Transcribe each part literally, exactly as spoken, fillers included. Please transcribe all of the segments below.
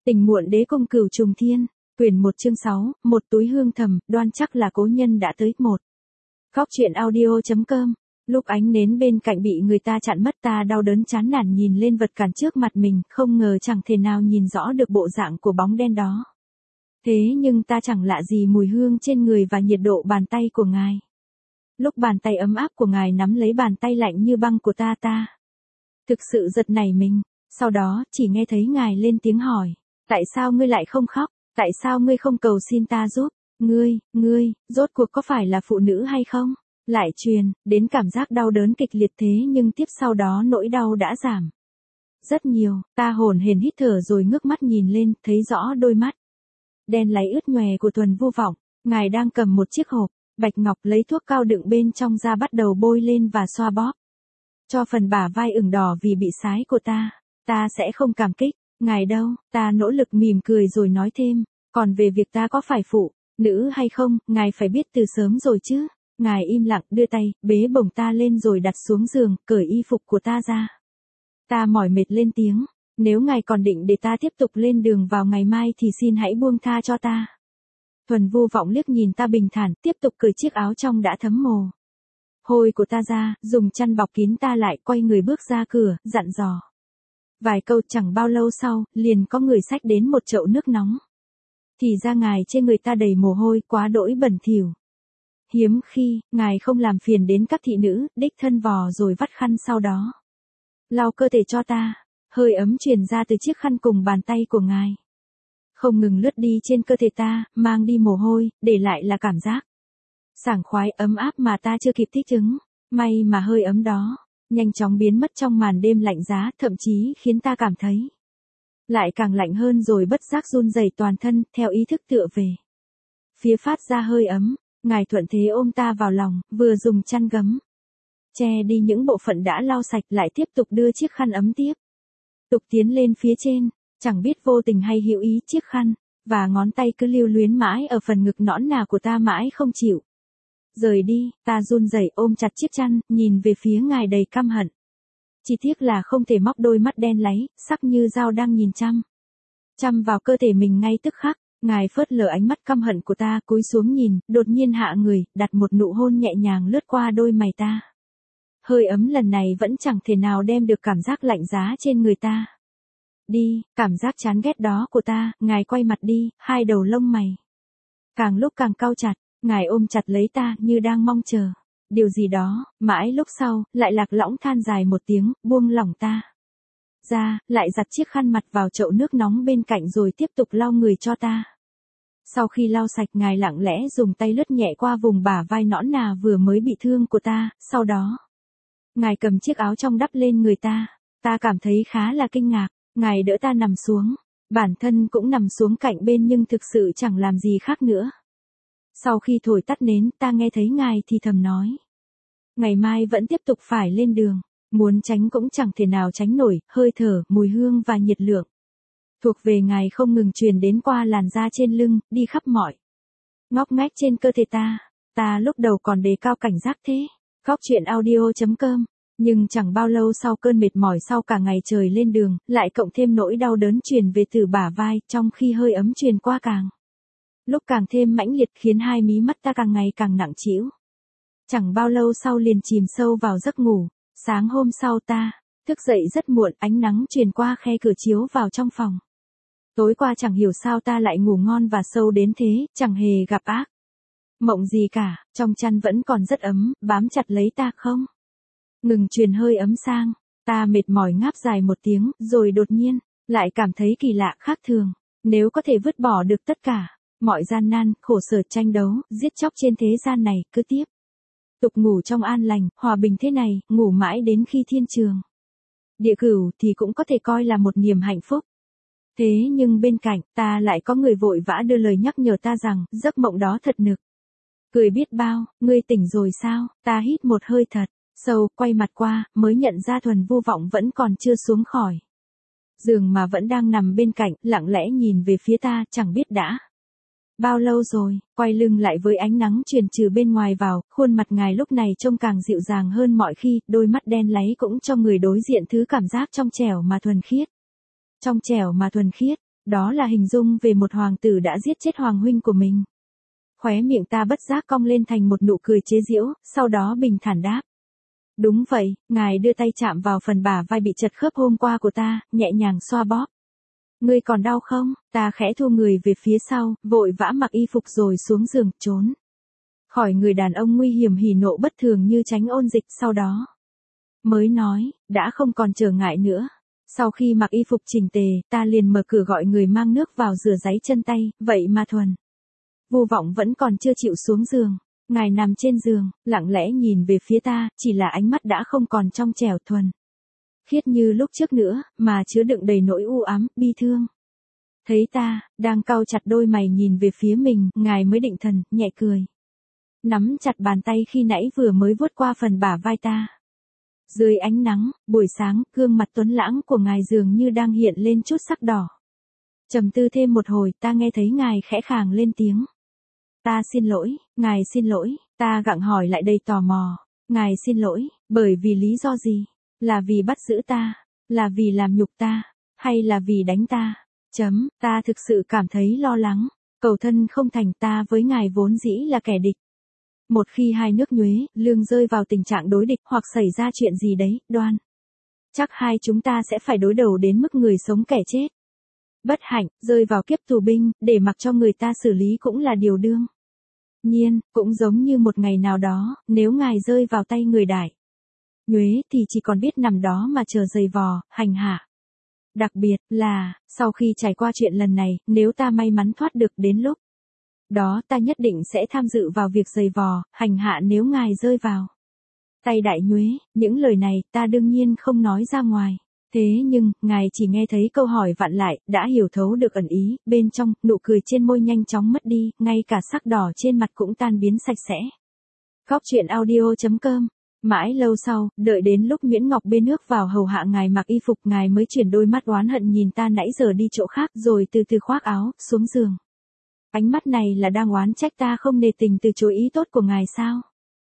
Tình muộn đế cung cửu trùng thiên, quyển một chương sáu, một túi hương thầm, đoan chắc là cố nhân đã tới. Một. Góc truyện audio.com. Lúc ánh nến bên cạnh bị người ta chặn mất, ta đau đớn chán nản nhìn lên vật cản trước mặt mình, không ngờ chẳng thể nào nhìn rõ được bộ dạng của bóng đen đó. Thế nhưng ta chẳng lạ gì mùi hương trên người và nhiệt độ bàn tay của ngài. Lúc bàn tay ấm áp của ngài nắm lấy bàn tay lạnh như băng của ta ta thực sự giật nảy mình, sau đó chỉ nghe thấy ngài lên tiếng hỏi, tại sao ngươi lại không khóc, tại sao ngươi không cầu xin ta giúp, ngươi, ngươi, rốt cuộc có phải là phụ nữ hay không? Lại truyền, đến cảm giác đau đớn kịch liệt thế nhưng tiếp sau đó nỗi đau đã giảm rất nhiều, ta hổn hển hít thở rồi ngước mắt nhìn lên, thấy rõ đôi mắt đen láy ướt nhòe của Thuần Vô Vọng, ngài đang cầm một chiếc hộp bạch ngọc lấy thuốc cao đựng bên trong ra bắt đầu bôi lên và xoa bóp cho phần bả vai ửng đỏ vì bị sái của ta. Ta sẽ không cảm kích ngài đâu, ta nỗ lực mỉm cười rồi nói thêm, còn về việc ta có phải phụ nữ hay không, ngài phải biết từ sớm rồi chứ. Ngài im lặng đưa tay, bế bổng ta lên rồi đặt xuống giường, cởi y phục của ta ra. Ta mỏi mệt lên tiếng, nếu ngài còn định để ta tiếp tục lên đường vào ngày mai thì xin hãy buông tha cho ta. Thuần Vô Vọng liếc nhìn ta bình thản, tiếp tục cởi chiếc áo trong đã thấm mồ hôi của ta ra, dùng chăn bọc kín ta lại, quay người bước ra cửa, dặn dò vài câu. Chẳng bao lâu sau, liền có người xách đến một chậu nước nóng. Thì ra ngài trên người ta đầy mồ hôi, quá đỗi bẩn thỉu. Hiếm khi, ngài không làm phiền đến các thị nữ, đích thân vò rồi vắt khăn sau đó lau cơ thể cho ta, hơi ấm truyền ra từ chiếc khăn cùng bàn tay của ngài. Không ngừng lướt đi trên cơ thể ta, mang đi mồ hôi, để lại là cảm giác sảng khoái ấm áp mà ta chưa kịp thích ứng. May mà hơi ấm đó nhanh chóng biến mất trong màn đêm lạnh giá, thậm chí khiến ta cảm thấy lại càng lạnh hơn rồi bất giác run rẩy toàn thân, theo ý thức tựa về phía phát ra hơi ấm. Ngài thuận thế ôm ta vào lòng, vừa dùng chăn gấm che đi những bộ phận đã lau sạch, lại tiếp tục đưa chiếc khăn ấm tiếp tục tiến lên phía trên, chẳng biết vô tình hay hữu ý chiếc khăn và ngón tay cứ lưu luyến mãi ở phần ngực nõn nà của ta mãi không chịu rời đi. Ta run rẩy ôm chặt chiếc chăn, nhìn về phía ngài đầy căm hận. Chỉ tiếc là không thể móc đôi mắt đen láy, sắc như dao đang nhìn chăm chăm vào cơ thể mình ngay tức khắc. Ngài phớt lờ ánh mắt căm hận của ta, cúi xuống nhìn, đột nhiên hạ người, đặt một nụ hôn nhẹ nhàng lướt qua đôi mày ta. Hơi ấm lần này vẫn chẳng thể nào đem được cảm giác lạnh giá trên người ta đi, cảm giác chán ghét đó của ta. Ngài quay mặt đi, hai đầu lông mày càng lúc càng cau chặt. Ngài ôm chặt lấy ta như đang mong chờ điều gì đó, mãi lúc sau, lại lạc lõng than dài một tiếng, buông lỏng ta ra, lại giặt chiếc khăn mặt vào chậu nước nóng bên cạnh rồi tiếp tục lau người cho ta. Sau khi lau sạch, ngài lặng lẽ dùng tay lướt nhẹ qua vùng bả vai nõn nà vừa mới bị thương của ta, sau đó ngài cầm chiếc áo trong đắp lên người ta. Ta cảm thấy khá là kinh ngạc, ngài đỡ ta nằm xuống, bản thân cũng nằm xuống cạnh bên nhưng thực sự chẳng làm gì khác nữa. Sau khi thổi tắt nến, ta nghe thấy ngài thì thầm nói, ngày mai vẫn tiếp tục phải lên đường, muốn tránh cũng chẳng thể nào tránh nổi. Hơi thở, mùi hương và nhiệt lượng thuộc về ngài không ngừng truyền đến qua làn da trên lưng, đi khắp mọi ngóc ngách trên cơ thể ta. Ta lúc đầu còn đề cao cảnh giác thế. Góc truyện audio.com. Nhưng chẳng bao lâu sau, cơn mệt mỏi sau cả ngày trời lên đường, lại cộng thêm nỗi đau đớn truyền về từ bả vai, trong khi hơi ấm truyền qua càng lúc càng thêm mãnh liệt, khiến hai mí mắt ta càng ngày càng nặng trĩu. Chẳng bao lâu sau liền chìm sâu vào giấc ngủ. Sáng hôm sau ta thức dậy rất muộn, ánh nắng truyền qua khe cửa chiếu vào trong phòng. Tối qua chẳng hiểu sao ta lại ngủ ngon và sâu đến thế, chẳng hề gặp ác mộng gì cả. Trong chăn vẫn còn rất ấm, bám chặt lấy ta không ngừng truyền hơi ấm sang. Ta mệt mỏi ngáp dài một tiếng, rồi đột nhiên lại cảm thấy kỳ lạ khác thường. Nếu có thể vứt bỏ được tất cả mọi gian nan, khổ sở, tranh đấu, giết chóc trên thế gian này, cứ tiếp tục ngủ trong an lành, hòa bình thế này, ngủ mãi đến khi thiên trường địa cửu thì cũng có thể coi là một niềm hạnh phúc. Thế nhưng bên cạnh, ta lại có người vội vã đưa lời nhắc nhở ta rằng, giấc mộng đó thật nực cười biết bao. Ngươi tỉnh rồi sao? Ta hít một hơi thật sâu, quay mặt qua, mới nhận ra Thuần Vô Vọng vẫn còn chưa xuống khỏi giường mà vẫn đang nằm bên cạnh, lặng lẽ nhìn về phía ta, chẳng biết đã bao lâu rồi. Quay lưng lại với ánh nắng truyền từ bên ngoài vào, khuôn mặt ngài lúc này trông càng dịu dàng hơn mọi khi, đôi mắt đen láy cũng cho người đối diện thứ cảm giác trong trẻo mà thuần khiết. Trong trẻo mà thuần khiết. Đó là hình dung về một hoàng tử đã giết chết hoàng huynh của mình. Khóe miệng ta bất giác cong lên thành một nụ cười chế giễu, sau đó bình thản đáp. Đúng vậy, ngài đưa tay chạm vào phần bả vai bị chật khớp hôm qua của ta, nhẹ nhàng xoa bóp. Ngươi còn đau không? Ta khẽ thu người về phía sau, vội vã mặc y phục rồi xuống giường, trốn khỏi người đàn ông nguy hiểm hỉ nộ bất thường như tránh ôn dịch. Sau đó mới nói, đã không còn trở ngại nữa. Sau khi mặc y phục chỉnh tề, ta liền mở cửa gọi người mang nước vào rửa ráy chân tay, vậy mà Thuần Vu Vọng vẫn còn chưa chịu xuống giường. Ngài nằm trên giường, lặng lẽ nhìn về phía ta, chỉ là ánh mắt đã không còn trong trẻo thuần khiết như lúc trước nữa, mà chứa đựng đầy nỗi u ám, bi thương. Thấy ta, đang cau chặt đôi mày nhìn về phía mình, ngài mới định thần, nhẹ cười. Nắm chặt bàn tay khi nãy vừa mới vuốt qua phần bả vai ta. Dưới ánh nắng, buổi sáng, gương mặt tuấn lãng của ngài dường như đang hiện lên chút sắc đỏ. Trầm tư thêm một hồi, ta nghe thấy ngài khẽ khàng lên tiếng. Ta xin lỗi, ngài xin lỗi, ta gặng hỏi lại đầy tò mò. Ngài xin lỗi, bởi vì lý do gì? Là vì bắt giữ ta? Là vì làm nhục ta? Hay là vì đánh ta? Chấm, ta thực sự cảm thấy lo lắng. Cầu thân không thành, ta với ngài vốn dĩ là kẻ địch. Một khi hai nước Nhuế, Lương rơi vào tình trạng đối địch hoặc xảy ra chuyện gì đấy, đoan chắc hai chúng ta sẽ phải đối đầu đến mức người sống kẻ chết. Bất hạnh, rơi vào kiếp tù binh, để mặc cho người ta xử lý cũng là điều đương nhiên, cũng giống như một ngày nào đó, nếu ngài rơi vào tay người Đại Nhuế thì chỉ còn biết nằm đó mà chờ giày vò, hành hạ. Đặc biệt là, sau khi trải qua chuyện lần này, nếu ta may mắn thoát được đến lúc đó ta nhất định sẽ tham dự vào việc giày vò, hành hạ nếu ngài rơi vào tay Đại Nhuế. Những lời này ta đương nhiên không nói ra ngoài. Thế nhưng, ngài chỉ nghe thấy câu hỏi vặn lại, đã hiểu thấu được ẩn ý, bên trong, nụ cười trên môi nhanh chóng mất đi, ngay cả sắc đỏ trên mặt cũng tan biến sạch sẽ. Góc truyện audio chấm com. Mãi lâu sau, đợi đến lúc Nguyễn Ngọc bê nước vào hầu hạ ngài mặc y phục, ngài mới chuyển đôi mắt oán hận nhìn ta nãy giờ đi chỗ khác, rồi từ từ khoác áo, xuống giường. Ánh mắt này là đang oán trách ta không nề tình từ chối ý tốt của ngài sao?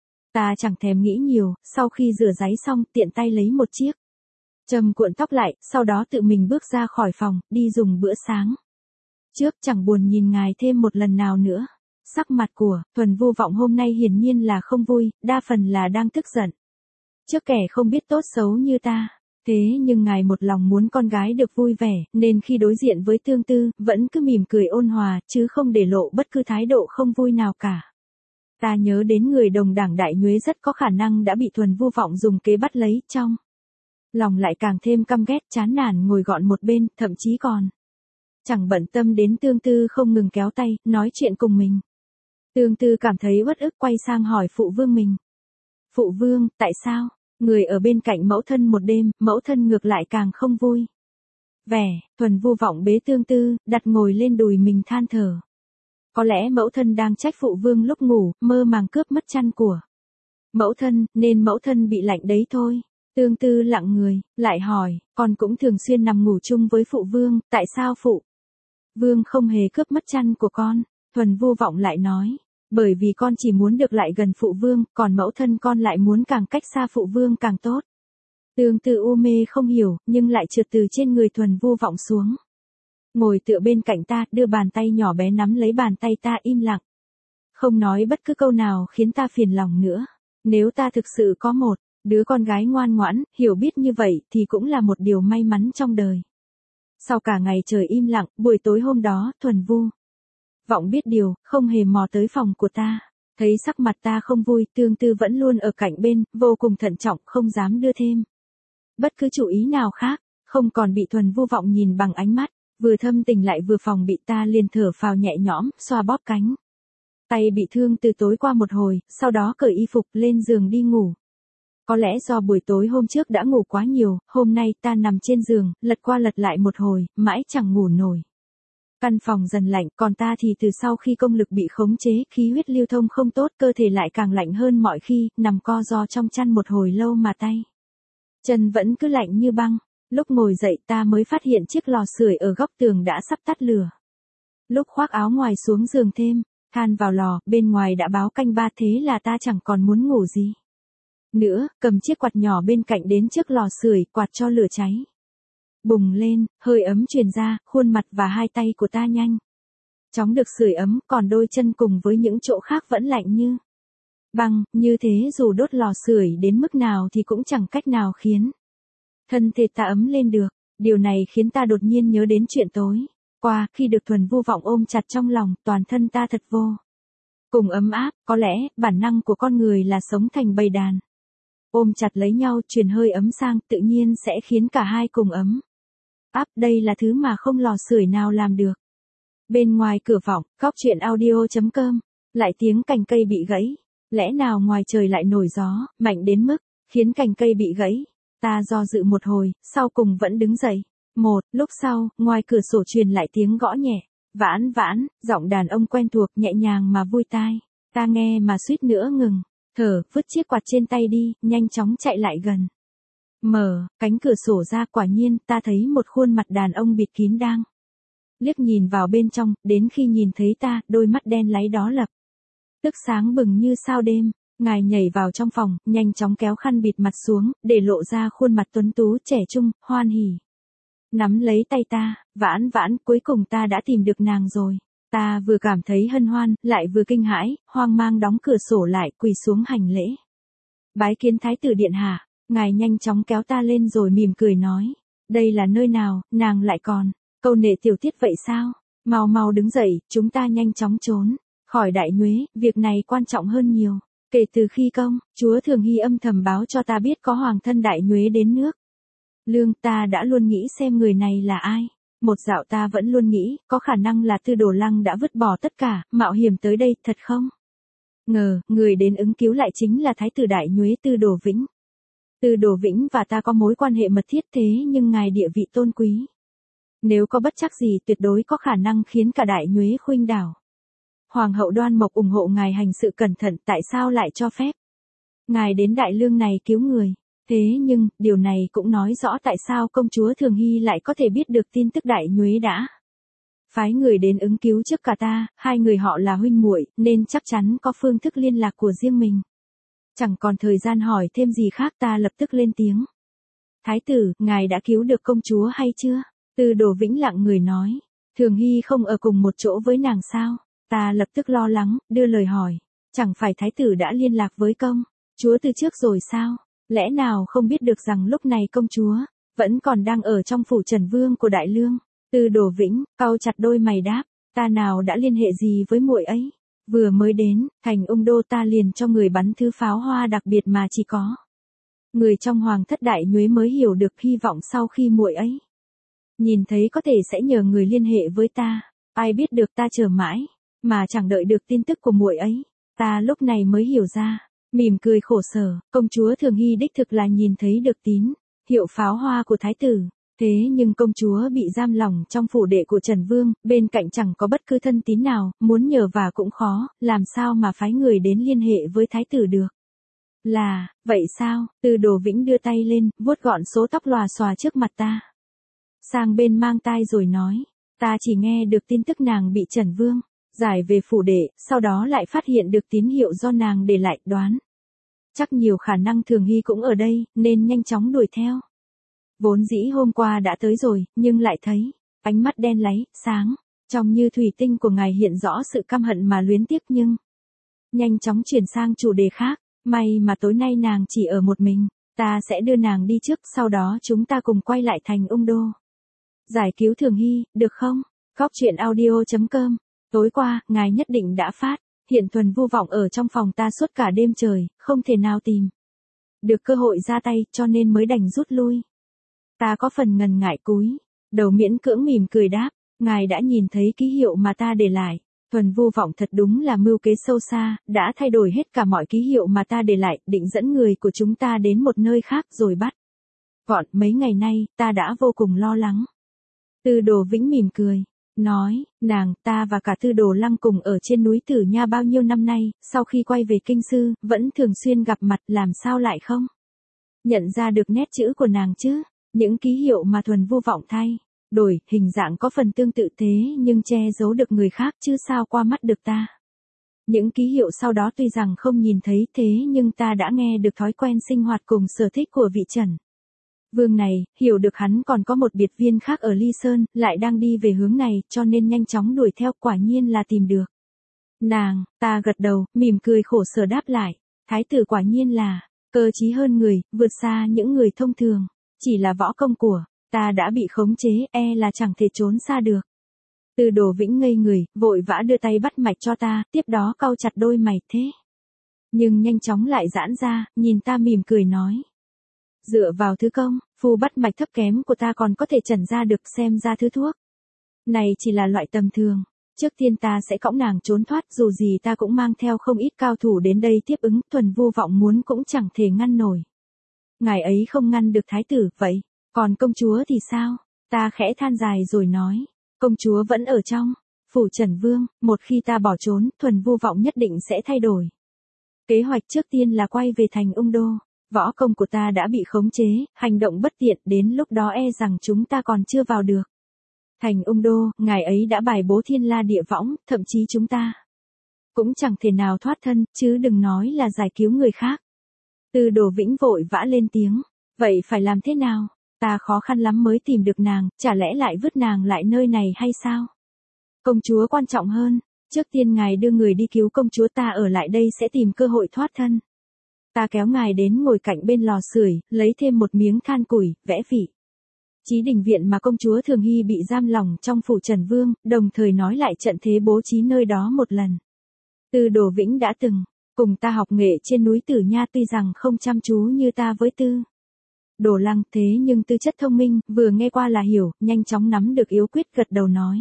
Ta chẳng thèm nghĩ nhiều, sau khi rửa ráy xong, tiện tay lấy một chiếc châm cuộn tóc lại, sau đó tự mình bước ra khỏi phòng, đi dùng bữa sáng. Trước chẳng buồn nhìn ngài thêm một lần nào nữa. Sắc mặt của Thuần Vu Vọng hôm nay hiển nhiên là không vui, đa phần là đang tức giận. Trước kẻ không biết tốt xấu như ta. Thế nhưng ngài một lòng muốn con gái được vui vẻ, nên khi đối diện với Tương Tư, vẫn cứ mỉm cười ôn hòa, chứ không để lộ bất cứ thái độ không vui nào cả. Ta nhớ đến người đồng đảng Đại Nhuế rất có khả năng đã bị Thuần Vu Vọng dùng kế bắt lấy, trong lòng lại càng thêm căm ghét, chán nản ngồi gọn một bên, thậm chí còn chẳng bận tâm đến Tương Tư không ngừng kéo tay, nói chuyện cùng mình. Tương Tư cảm thấy uất ức, quay sang hỏi phụ vương mình. Phụ vương, tại sao? Người ở bên cạnh mẫu thân một đêm, mẫu thân ngược lại càng không vui vẻ. Thuần Vu Vọng bế Tương Tư, đặt ngồi lên đùi mình than thở. Có lẽ mẫu thân đang trách phụ vương lúc ngủ, mơ màng cướp mất chăn của mẫu thân, nên mẫu thân bị lạnh đấy thôi. Tương Tư lặng người, lại hỏi, con cũng thường xuyên nằm ngủ chung với phụ vương, tại sao phụ vương không hề cướp mất chăn của con? Thuần Vu Vọng lại nói, bởi vì con chỉ muốn được lại gần phụ vương, còn mẫu thân con lại muốn càng cách xa phụ vương càng tốt. Tương Tư u mê không hiểu, nhưng lại trượt từ trên người Thuần Vu Vọng xuống. Ngồi tựa bên cạnh ta, đưa bàn tay nhỏ bé nắm lấy bàn tay ta, im lặng. Không nói bất cứ câu nào khiến ta phiền lòng nữa. Nếu ta thực sự có một đứa con gái ngoan ngoãn, hiểu biết như vậy thì cũng là một điều may mắn trong đời. Sau cả ngày trời im lặng, buổi tối hôm đó, Thuần Vu Vọng biết điều, không hề mò tới phòng của ta. Thấy sắc mặt ta không vui, Tương Tư vẫn luôn ở cạnh bên, vô cùng thận trọng, không dám đưa thêm bất cứ chủ ý nào khác, không còn bị Thuần Vu Vọng nhìn bằng ánh mắt, vừa thâm tình lại vừa phòng bị. Ta liền thở phào nhẹ nhõm, xoa bóp cánh tay bị thương từ tối qua một hồi, sau đó cởi y phục lên giường đi ngủ. Có lẽ do buổi tối hôm trước đã ngủ quá nhiều, hôm nay ta nằm trên giường, lật qua lật lại một hồi, mãi chẳng ngủ nổi. Căn phòng dần lạnh, còn ta thì từ sau khi công lực bị khống chế, khí huyết lưu thông không tốt, cơ thể lại càng lạnh hơn mọi khi, nằm co ro trong chăn một hồi lâu mà tay chân vẫn cứ lạnh như băng. Lúc ngồi dậy ta mới phát hiện chiếc lò sưởi ở góc tường đã sắp tắt lửa. Lúc khoác áo ngoài xuống giường thêm than vào lò, bên ngoài đã báo canh ba, thế là ta chẳng còn muốn ngủ gì nữa, cầm chiếc quạt nhỏ bên cạnh đến trước lò sưởi, quạt cho lửa cháy. Bùng lên, hơi ấm truyền ra, khuôn mặt và hai tay của ta nhanh chóng được sưởi ấm, còn đôi chân cùng với những chỗ khác vẫn lạnh như băng, như thế dù đốt lò sưởi đến mức nào thì cũng chẳng cách nào khiến thân thể ta ấm lên được. Điều này khiến ta đột nhiên nhớ đến chuyện tối qua, khi được Thuần Vô Vọng ôm chặt trong lòng, toàn thân ta thật vô cùng ấm áp. Có lẽ, bản năng của con người là sống thành bầy đàn. Ôm chặt lấy nhau, truyền hơi ấm sang, tự nhiên sẽ khiến cả hai cùng ấm áp. Đây là thứ mà không lò sưởi nào làm được. Bên ngoài cửa phòng, góc truyện audio chấm com, lại tiếng cành cây bị gãy. Lẽ nào ngoài trời lại nổi gió, mạnh đến mức khiến cành cây bị gãy? Ta do dự một hồi, sau cùng vẫn đứng dậy. Một lúc sau, ngoài cửa sổ truyền lại tiếng gõ nhẹ. Vãn vãn, giọng đàn ông quen thuộc, nhẹ nhàng mà vui tai. Ta nghe mà suýt nữa ngừng thở, vứt chiếc quạt trên tay đi, nhanh chóng chạy lại gần. Mở cánh cửa sổ ra, quả nhiên ta thấy một khuôn mặt đàn ông bịt kín đang liếc nhìn vào bên trong. Đến khi nhìn thấy ta, đôi mắt đen láy đó lập tức sáng bừng như sao đêm. Ngài nhảy vào trong phòng, nhanh chóng kéo khăn bịt mặt xuống, để lộ ra khuôn mặt tuấn tú trẻ trung, hoan hỉ. Nắm lấy tay ta, vãn vãn, cuối cùng ta đã tìm được nàng rồi. Ta vừa cảm thấy hân hoan, lại vừa kinh hãi, hoang mang đóng cửa sổ lại, quỳ xuống hành lễ. Bái kiến thái tử điện hạ. Ngài nhanh chóng kéo ta lên rồi mỉm cười nói. Đây là nơi nào, nàng lại còn câu nệ tiểu tiết vậy sao? Mau mau đứng dậy, chúng ta nhanh chóng trốn khỏi Đại Nhuế, việc này quan trọng hơn nhiều. Kể từ khi công chúa Thường Hy âm thầm báo cho ta biết có hoàng thân Đại Nhuế đến nước Lương, ta đã luôn nghĩ xem người này là ai. Một dạo ta vẫn luôn nghĩ, có khả năng là Tư Đồ Lăng đã vứt bỏ tất cả, mạo hiểm tới đây, thật không? Ngờ, người đến ứng cứu lại chính là thái tử Đại Nhuế Tư Đồ Vĩnh. Tư Đồ Vĩnh và ta có mối quan hệ mật thiết, thế nhưng ngài địa vị tôn quý. Nếu có bất trắc gì, tuyệt đối có khả năng khiến cả Đại Nhuế khuynh đảo. Hoàng hậu Đoan Mộc ủng hộ ngài hành sự cẩn thận, tại sao lại cho phép ngài đến Đại Lương này cứu người? Thế nhưng, điều này cũng nói rõ tại sao công chúa Thường Hy lại có thể biết được tin tức Đại Nhuế đã phái người đến ứng cứu trước cả ta. Hai người họ là huynh muội, nên chắc chắn có phương thức liên lạc của riêng mình. Chẳng còn thời gian hỏi thêm gì khác, ta lập tức lên tiếng. Thái tử, ngài đã cứu được công chúa hay chưa? Tư Đồ Vĩnh lặng người nói. Thường Hy không ở cùng một chỗ với nàng sao? Ta lập tức lo lắng, đưa lời hỏi. Chẳng phải thái tử đã liên lạc với công chúa từ trước rồi sao? Lẽ nào không biết được rằng lúc này công chúa vẫn còn đang ở trong phủ Trần Vương của Đại Lương? Tư Đồ Vĩnh cau chặt đôi mày đáp, ta nào đã liên hệ gì với muội ấy? Vừa mới đến thành Ung Đô, ta liền cho người bắn thứ pháo hoa đặc biệt mà chỉ có người trong hoàng thất Đại Nhuế mới hiểu được. Hy vọng sau khi muội ấy nhìn thấy có thể sẽ nhờ người liên hệ với ta. Ai biết được, ta chờ mãi mà chẳng đợi được tin tức của muội ấy. Ta lúc này mới hiểu ra, mỉm cười khổ sở, công chúa Thường Hy đích thực là nhìn thấy được tín hiệu pháo hoa của thái tử. Thế nhưng công chúa bị giam lỏng trong phủ đệ của Trần Vương, bên cạnh chẳng có bất cứ thân tín nào, muốn nhờ vả cũng khó, làm sao mà phái người đến liên hệ với thái tử được? Là, vậy sao? Tư Đồ Vĩnh đưa tay lên, vuốt gọn số tóc lòa xòa trước mặt ta. Sang bên mang tai rồi nói, ta chỉ nghe được tin tức nàng bị Trần Vương giải về phủ đệ, sau đó lại phát hiện được tín hiệu do nàng để lại, đoán chắc nhiều khả năng Thường Hy cũng ở đây, nên nhanh chóng đuổi theo. Vốn dĩ hôm qua đã tới rồi, nhưng lại thấy ánh mắt đen láy, sáng trong như thủy tinh của ngài hiện rõ sự căm hận mà luyến tiếc, nhưng nhanh chóng chuyển sang chủ đề khác. May mà tối nay nàng chỉ ở một mình, ta sẽ đưa nàng đi trước, sau đó chúng ta cùng quay lại thành Ung Đô giải cứu Thường Hy, được không? Góc truyện audio chấm com. Tối qua, ngài nhất định đã phát hiện Thuần Vô Vọng ở trong phòng ta suốt cả đêm trời, không thể nào tìm được cơ hội ra tay, cho nên mới đành rút lui. Ta có phần ngần ngại cúi đầu miễn cưỡng mỉm cười đáp, ngài đã nhìn thấy ký hiệu mà ta để lại. Thuần Vô Vọng thật đúng là mưu kế sâu xa, đã thay đổi hết cả mọi ký hiệu mà ta để lại, định dẫn người của chúng ta đến một nơi khác rồi bắt gọn. Mấy ngày nay, ta đã vô cùng lo lắng. Tư Đồ Vĩnh mỉm cười, nói, nàng, ta và cả Tư Đồ Lăng cùng ở trên núi Tử Nha bao nhiêu năm nay, sau khi quay về kinh sư, vẫn thường xuyên gặp mặt, làm sao lại không nhận ra được nét chữ của nàng chứ? Những ký hiệu mà Thuần Vô Vọng thay đổi, hình dạng có phần tương tự thế nhưng che giấu được người khác chứ sao qua mắt được ta. Những ký hiệu sau đó tuy rằng không nhìn thấy, thế nhưng ta đã nghe được thói quen sinh hoạt cùng sở thích của vị Trần Vương này, hiểu được hắn còn có một biệt viên khác ở Ly Sơn, lại đang đi về hướng này, cho nên nhanh chóng đuổi theo, quả nhiên là tìm được. Nàng, ta gật đầu, mỉm cười khổ sở đáp lại. Thái tử quả nhiên là, cơ trí hơn người, vượt xa những người thông thường. Chỉ là võ công của, ta đã bị khống chế, e là chẳng thể trốn xa được. Từ Đồ Vĩnh ngây người, vội vã đưa tay bắt mạch cho ta, tiếp đó cau chặt đôi mày thế. Nhưng nhanh chóng lại giãn ra, nhìn ta mỉm cười nói. Dựa vào thứ công, phu bắt mạch thấp kém của ta còn có thể chẩn ra được, xem ra thứ thuốc này chỉ là loại tầm thường. Trước tiên ta sẽ cõng nàng trốn thoát, dù gì ta cũng mang theo không ít cao thủ đến đây tiếp ứng, Thuần Vô Vọng muốn cũng chẳng thể ngăn nổi. Ngài ấy không ngăn được thái tử, vậy, còn công chúa thì sao? Ta khẽ than dài rồi nói, công chúa vẫn ở trong phủ Trần Vương, một khi ta bỏ trốn, Thuần Vô Vọng nhất định sẽ thay đổi. Kế hoạch trước tiên là quay về thành Ung Đô. Võ công của ta đã bị khống chế, hành động bất tiện, đến lúc đó e rằng chúng ta còn chưa vào được. Thành Ung Đô, ngài ấy đã bài bố thiên la địa võng, thậm chí chúng ta cũng chẳng thể nào thoát thân, chứ đừng nói là giải cứu người khác. Từ Đồ Vĩnh vội vã lên tiếng, vậy phải làm thế nào? Ta khó khăn lắm mới tìm được nàng, chả lẽ lại vứt nàng lại nơi này hay sao? Công chúa quan trọng hơn, trước tiên ngài đưa người đi cứu công chúa, ta ở lại đây sẽ tìm cơ hội thoát thân. Ta kéo ngài đến ngồi cạnh bên lò sưởi, lấy thêm một miếng than củi, vẽ vị trí đình viện mà công chúa Thường Hy bị giam lỏng trong phủ Trần Vương, đồng thời nói lại trận thế bố trí nơi đó một lần. Từ Đồ Vĩnh đã từng cùng ta học nghệ trên núi Tử Nha, tuy rằng không chăm chú như ta với Tư Đồ Lăng, thế nhưng tư chất thông minh, vừa nghe qua là hiểu, nhanh chóng nắm được yếu quyết, gật đầu nói.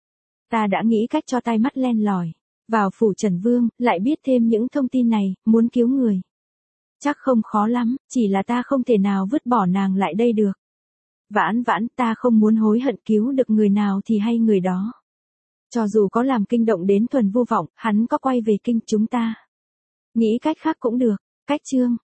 Ta đã nghĩ cách cho tai mắt len lỏi vào phủ Trần Vương, lại biết thêm những thông tin này, muốn cứu người chắc không khó lắm, chỉ là ta không thể nào vứt bỏ nàng lại đây được. Vãn vãn, ta không muốn hối hận, cứu được người nào thì hay người đó. Cho dù có làm kinh động đến Thuần Vô Vọng, hắn có quay về kinh chúng ta nghĩ cách khác cũng được. Cách chương